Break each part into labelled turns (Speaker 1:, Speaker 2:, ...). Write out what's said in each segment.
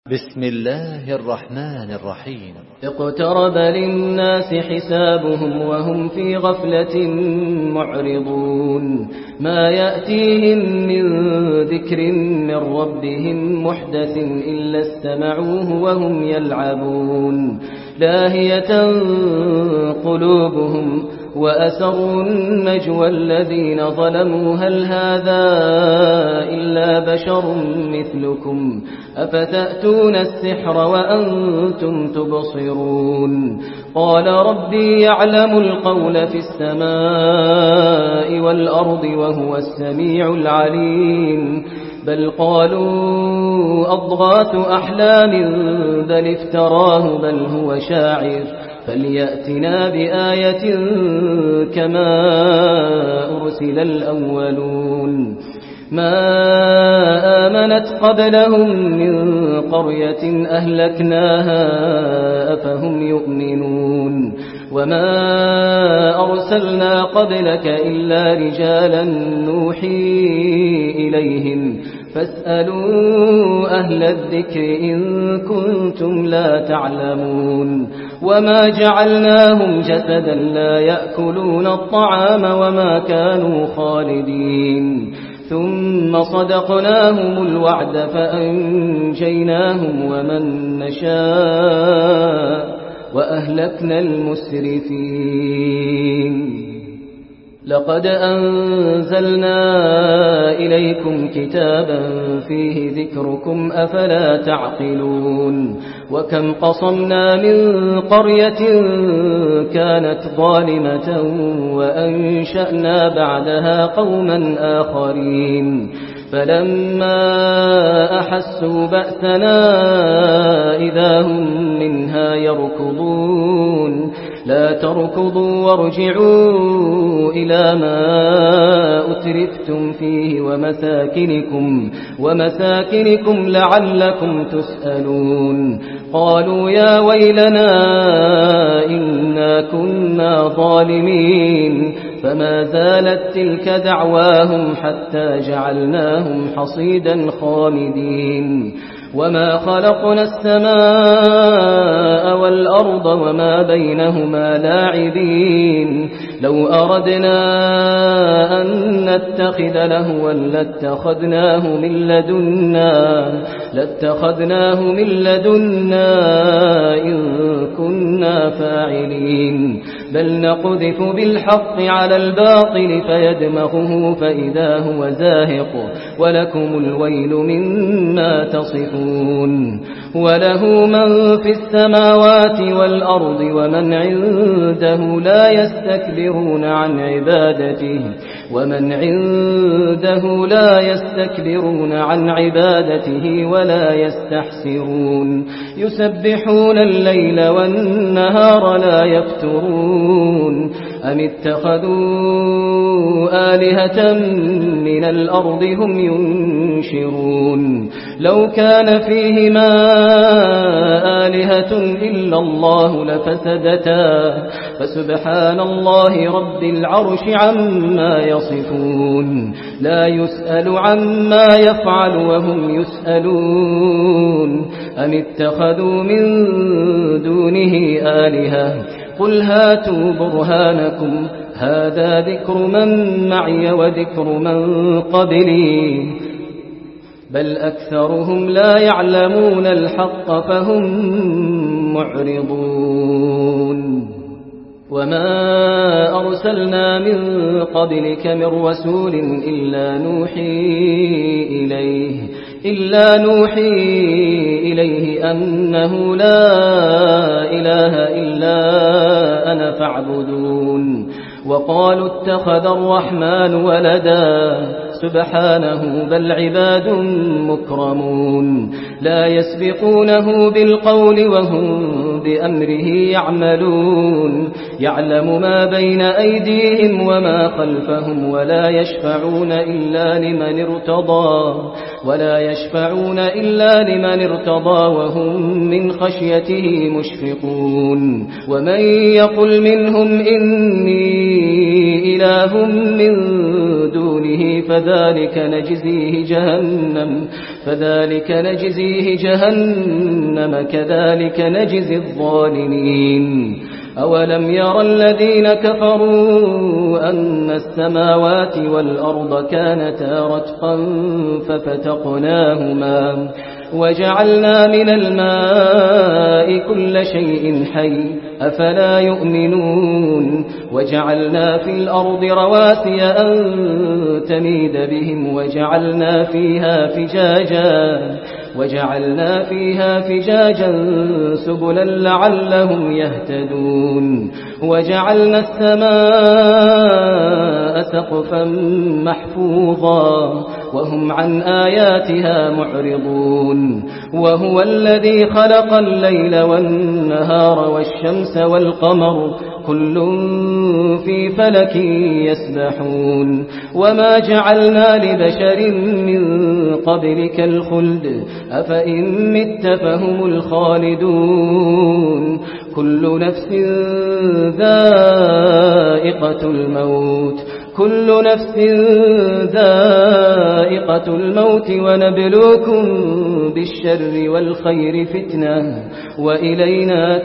Speaker 1: بسم الله الرحمن الرحيم.
Speaker 2: اقترب للناس حسابهم وهم في غفلة معرضون ما يأتيهم من ذكر من ربهم محدث إلا استمعوه وهم يلعبون لاهية قلوبهم وأسروا النجوى الذين ظلموا هل هذا إلا بشر مثلكم أفتأتون السحر وأنتم تبصرون قال ربي يعلم القول في السماء والأرض وهو السميع العليم بل قالوا أضغاث أحلام بل افتراه بل هو شاعر فليأتنا بآية كما أرسل الأولون ما آمنت قبلهم من قرية أهلكناها أفهم يؤمنون وما أرسلنا قبلك إلا رجالا نوحي إليهم فاسألوا أهل الذكر إن كنتم لا تعلمون وما جعلناهم جسدا لا يأكلون الطعام وما كانوا خالدين ثم صدقناهم الوعد فأنجيناهم ومن نشاء وأهلكنا المسرفين لقد أنزلنا إليكم كتابا فيه ذكركم أفلا تعقلون وكم قصمنا من قرية كانت ظالمة وأنشأنا بعدها قوما آخرين فلما أحسوا بأسنا إذا هم منها يركضون لا تركضوا وارجعوا إلى ما أترفتم فيه ومساكنكم لعلكم تسألون قالوا يا ويلنا إنا كنا ظالمين فما زالت تلك دعواهم حتى جعلناهم حصيدا خامدين وما خلقنا السماء والأرض وما بينهما لاعبين لو أردنا أن نتخذ لهوا لاتخذناه من لدنا إن كنا فاعلين بل نقذف بالحق على الباطل فيدمغه فإذا هو زاهق ولكم الويل مما تصفون وله من في السماوات والأرض ومن عنده لا يستكبرون عن عبادته ولا يستحسرون يسبحون الليل والنهار لا يفترون أم اتخذوا آلهة من الأرض هم ينشرون لو كان فيهما آلهة إلا الله لفسدتا فسبحان الله رب العرش عما يصفون لا يسأل عما يفعل وهم يسألون أم اتخذوا من دونه آلهة قل هاتوا برهانكم هذا ذكر من معي وذكر من قبلي بل أكثرهم لا يعلمون الحق فهم معرضون وما أرسلنا من قبلك من رسول إلا نوحي إليه أنه لا إله إلا أنا فاعبدون وقالوا اتخذ الرحمن ولدا سبحانه بل عباد مكرمون لا يسبقونه بالقول وهم بأمره يعملون يعلم ما بين أيديهم وما خلفهم ولا يشفعون إلا لمن ارتضى وهم من خشيته مشفقون ومن يقل منهم إني إله من دونه دونه فذلك نجزيه جهنم كذلك نجزي الظالمين. أولم ير الذين كفروا أن السماوات والأرض كانتا رتقا ففتقناهما وجعلنا من الماء كل شيء حي أفلا يؤمنون. وجعلنا في الأرض رواسي أن تميد بهم وجعلنا فيها فجاجا سبلا لعلهم يهتدون. وجعلنا السماء سقفا محفوظا وهم عن آياتها معرضون. وهو الذي خلق الليل والنهار والشمس والقمر كل في فلك يسبحون. وما جعلنا لبشر من قبلك الخلد أفإن مت فهم الخالدون. كل نفس ذائقة الموت ونبلوكم بالشر والخير فتنة وإلينا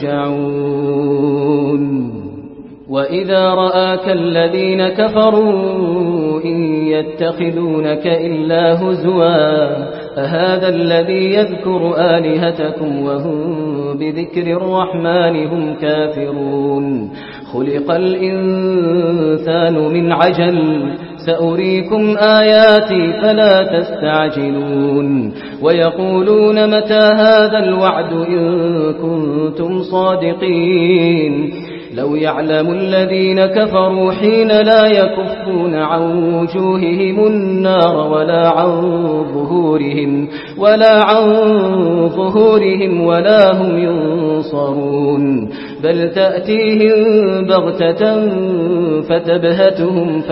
Speaker 2: ترجعون. وإذا رآك الذين كفروا إن يتخذونك إلا هزوا أهذا الذي يذكر آلهتكم وهم بذكر الرحمن هم كافرون. خلق الإنسان من عجل سأريكم آياتي فلا تستعجلون. ويقولون متى هذا الوعد إن كنتم صادقين. لو يعلم الذين كفروا حين لا يكفون عن وجوههم النار ولا عن ظهورهم ولا هم ينصرون. بل تأتيهم بغتة فتبهتهم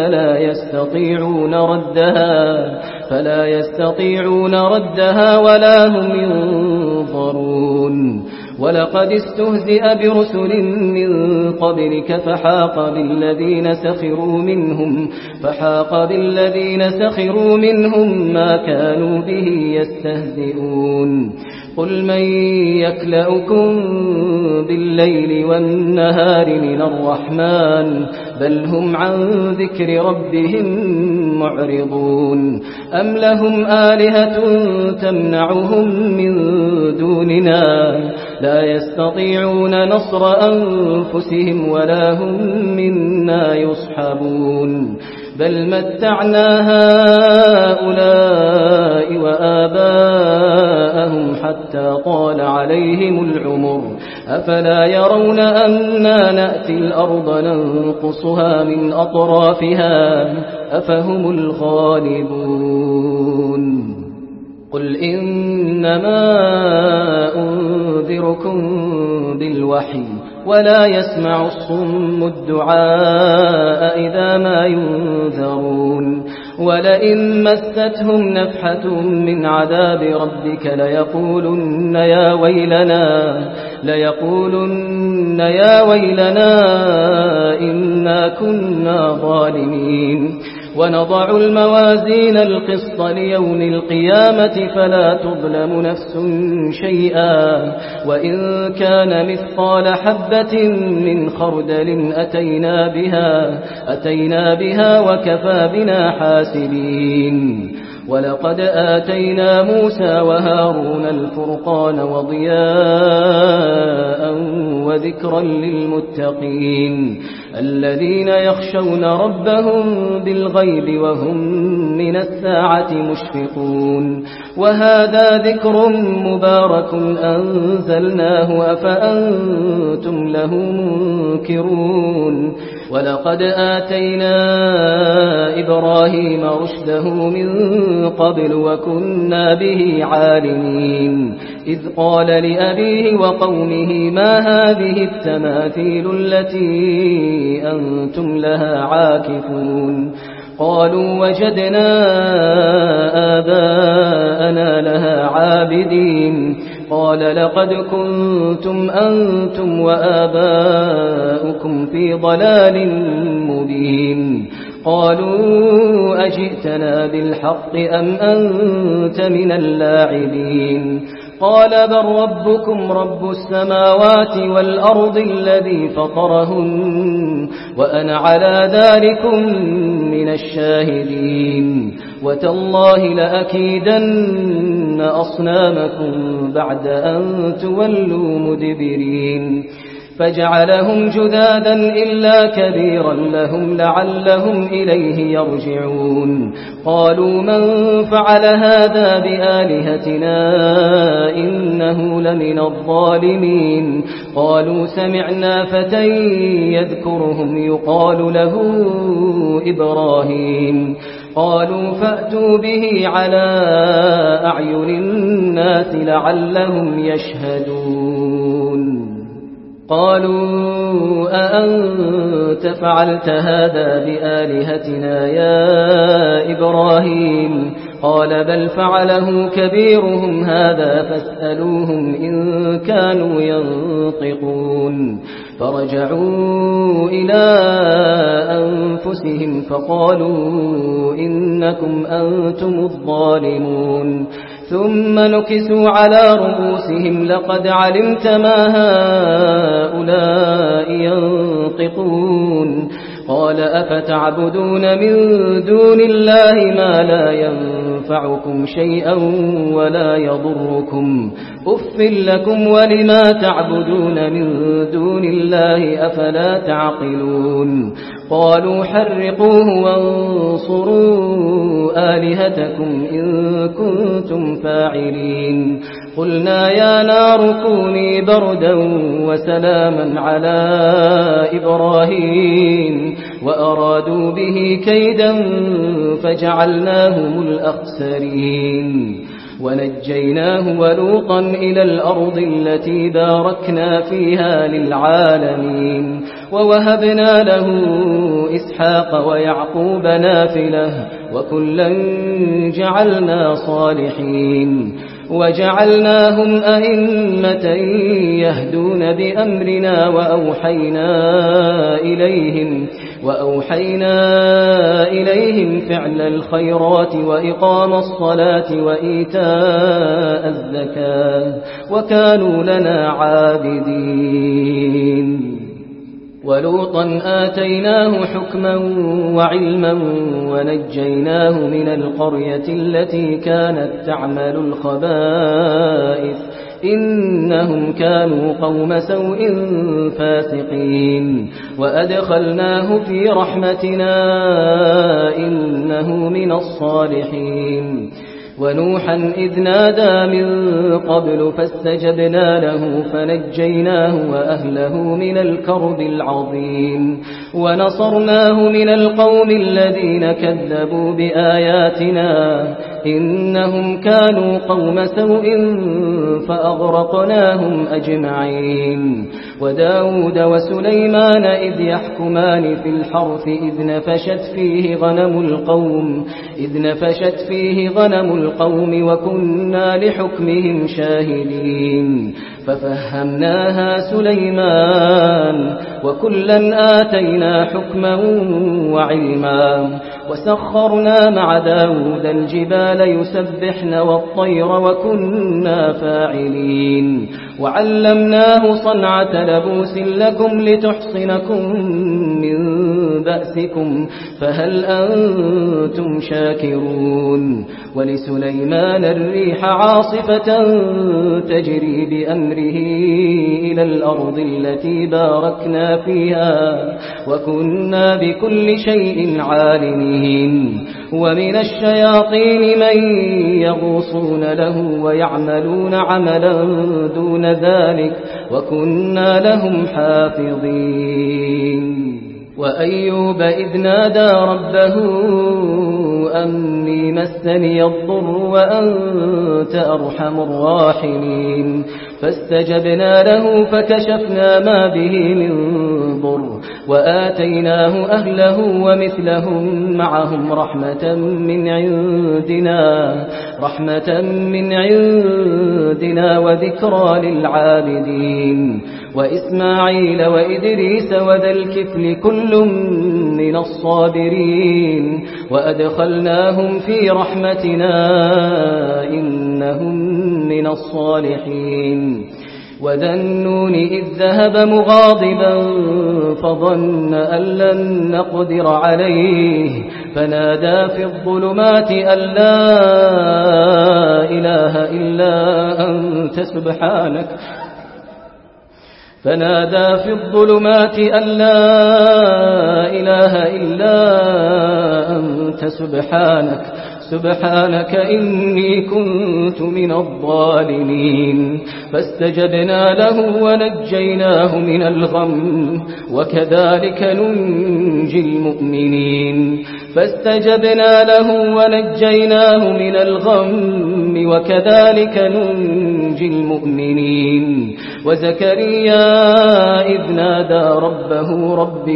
Speaker 2: فلا يستطيعون ردها ولا هم ينظرون. ولقد استهزئ برسل من قبلك فحاق بالذين سخروا منهم ما كانوا به يستهزئون. قل من يكلؤكم بالليل والنهار من الرحمن بل هم عن ذكر ربهم معرضون. أم لهم آلهة تمنعهم من دوننا لا يستطيعون نصر أنفسهم ولا هم منا يصحبون. بل متعنا هؤلاء وآباءهم حتى طال عليهم العمر أفلا يرون أنا نأتي الأرض ننقصها من أطرافها أفهم الغالبون. قل إنما أنذركم بالوحي ولا يسمع الصم الدعاء إذا ما ينذرون. ولئن مستهم نفحة من عذاب ربك ليقولن يا ويلنا إنا كنا ظالمين. ونضع الموازين القسط ليوم القيامة فلا تظلم نفس شيئا وإن كان مثقال حبة من خردل أتينا بها وكفى بنا حاسبين. ولقد آتينا موسى وهارون الفرقان وضياء وذكرا للمتقين الذين يخشون ربهم بالغيب وهم من الساعة مشفقون. وهذا ذكر مبارك أنزلناه أفأنتم له منكرون. ولقد آتينا إبراهيم رشده من قبل وكنا به عالمين. إذ قال لأبيه وقومه ما هذه التماثيل التي أنتم لها عاكفون. قالوا وجدنا آباءنا لها عابدين. قال لقد كنتم أنتم وآباؤكم في ضلال مبين. قالوا أجئتنا بالحق أم أنت من اللاعبين قال بل ربكم رب السماوات والأرض الذي فطرهن وأنا على ذلكم من الشاهدين وتالله لأكيدن أصنامكم بعد أن تولوا مدبرين فجعلهم جذاذا إلا كبيرا لهم لعلهم إليه يرجعون قالوا من فعل هذا بآلهتنا إنه لمن الظالمين قالوا سمعنا فتى يذكرهم يقال له إبراهيم قالوا فأتوا به على أعين الناس لعلهم يشهدون قالوا أأنت فعلت هذا بآلهتنا يا إبراهيم قال بل فعله كبيرهم هذا فاسألوهم إن كانوا ينطقون فرجعوا إلى أنفسهم فقالوا إنكم أنتم الظالمون ثم نكسوا على رؤوسهم لقد علمت ما هؤلاء ينطقون قال أفتعبدون من دون الله ما لا ينفعكم شيئا ولا يضركم أف لكم ولما تعبدون من دون الله أفلا تعقلون قالوا حرقوه وانصروا آلهتكم إن كنتم فاعلين قلنا يا نار كوني بردا وسلاما على إبراهيم وأرادوا به كيدا فجعلناهم الأخسرين ونجيناه ولوطا إلى الأرض التي باركنا فيها للعالمين ووهبنا له إسحاق ويعقوب نافلة وكلا جعلنا صالحين وجعلناهم أئمة يهدون بأمرنا وأوحينا إليهم فعل الخيرات وإقام الصلاة وإيتاء الزكاة وكانوا لنا عابدين ولوطا آتيناه حكما وعلما ونجيناه من القرية التي كانت تعمل الخبائث إنهم كانوا قوم سوء فاسقين وأدخلناه في رحمتنا إنه من الصالحين ونوحا إذ نادى من قبل فاستجبنا له فنجيناه وأهله من الكرب العظيم ونصرناه من القوم الذين كذبوا بآياتنا إنهم كانوا قوم سوء فأغرقناهم أجمعين وداود وسليمان إذ يحكمان في الحرث إذ نفشت فيه غنم القوم وكنا لحكمهم شاهدين ففهمناها سليمان وكلا آتينا حكما وعلما وسخرنا مع داود الجبال يسبحن والطير وكنا فاعلين وعلمناه صنعة لبوس لكم لتحصنكم من بأسكم فهل أنتم شاكرون ولسليمان الريح عاصفة تجري بأمره إلى الأرض التي باركنا فيها وكنا بكل شيء عالمين ومن الشياطين من يغوصون له ويعملون عملا دون ذلك وكنا لهم حافظين وأيوب إذ نادى ربه أني مسني الضر وأنت أرحم الراحمين فاستجبنا له فكشفنا ما به من ضر وآتيناه أهله ومثلهم معهم رحمة من عندنا وذكرى للعابدين وإسماعيل وإدريس وذا الكفل كل من الصابرين وأدخلناهم في رحمتنا إنهم من الصالحين وذا النون إذ ذهب مغاضبا فظن أن لن نقدر عليه فنادى في الظلمات أن لا إله إلا أنت سبحانك إني كنت من الظالمين فاستجبنا له ونجيناه من الغم وكذلك ننجي المؤمنين وزكريا إذ نادى ربه رب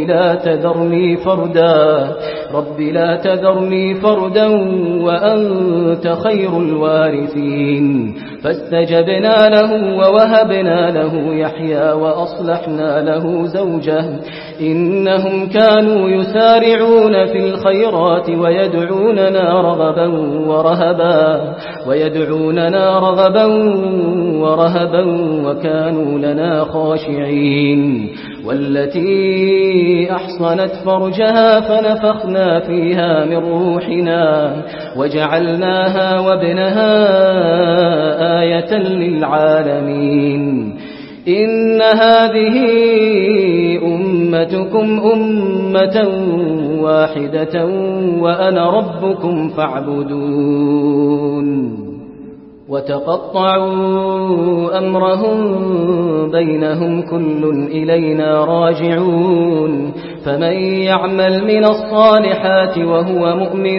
Speaker 2: لا تذرني فردا وأنت خير الوارثين فاستجبنا له ووهبنا له يحيى وأصلحنا له زوجه إنهم كانوا يسارعون في الخيرات ويدعوننا رغبا ورهبا وكانوا لنا خاشعين والتي أحصنت فرجها فنفخنا فيها من روحنا وجعلناها وابنها آية للعالمين إن هذه أمتكم أمة واحدة وأنا ربكم فاعبدون وتقطعوا أمرهم بينهم كل إلينا راجعون فمن يعمل من الصالحات وهو مؤمن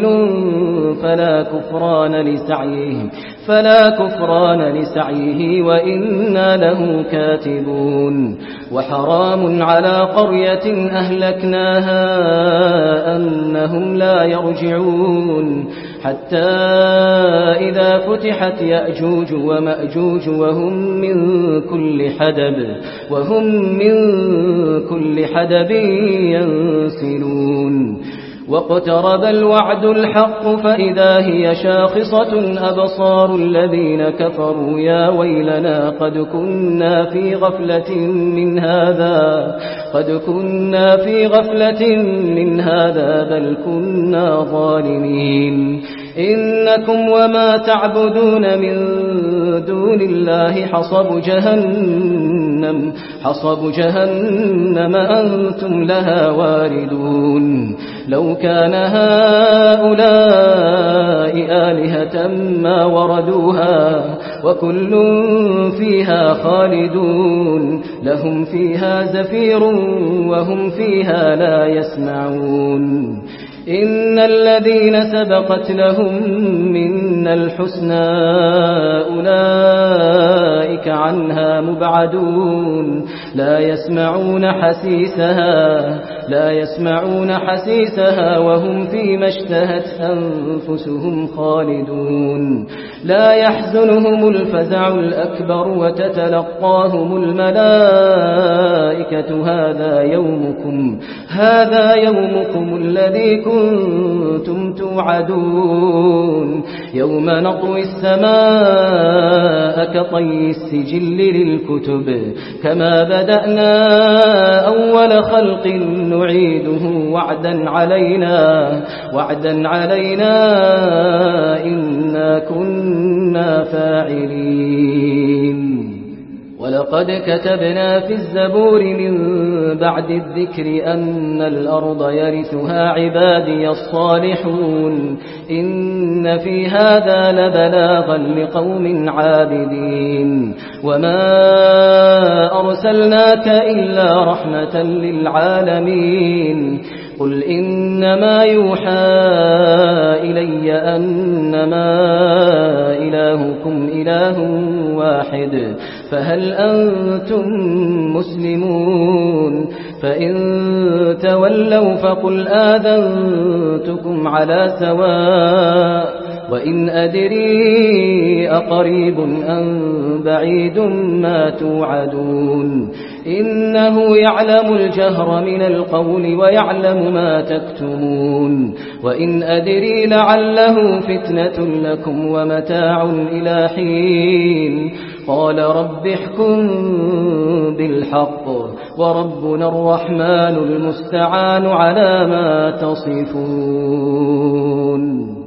Speaker 2: فلا كفران لسعيه وإنا له كاتبون وحرام على قرية أهلكناها أنهم لا يرجعون حتى إذا فتحت يأجوج ومأجوج وهم من كل حدب ينسلون واقترب الوعد الحق فإذا هي شاخصة أبصار الذين كفروا يا ويلنا قد كنا في غفلة من هذا بل كنا ظالمين إنكم وما تعبدون من دون الله حصب جهنم أنتم لها واردون لو كان هؤلاء آلهة ما وردوها وكل فيها خالدون لهم فيها زفير وهم فيها لا يسمعون إن الذين سبقت لهم منا الحسنى أولئك عنها مبعدون لا يسمعون حسيسها وهم فيما اشتهت أنفسهم خالدون لا يحزنهم الفزع الأكبر وتتلقاهم الملائكة هذا يومكم الذي كنتم توعدون يوم نطوي السماء كطي السجل للكتب كما بدأنا أول خلق نعيده وعدا علينا إنا كنا فاعلين ولقد كتبنا في الزبور من بعد الذكر أن الأرض يرثها عبادي الصالحون إن في هذا لبلاغا لقوم عابدين وما أرسلناك إلا رحمة للعالمين قل إنما يوحى إلي أنما إلهكم إله واحد فهل أنتم مسلمون فإن تولوا فقل آذنتكم على سواء وإن أدري أقريب أم بعيد ما توعدون إنه يعلم الجهر من القول ويعلم ما تكتمون وإن أدري لعله فتنة لكم ومتاع إلى حين قال رب احكم بالحق وربنا الرحمن المستعان على ما تصفون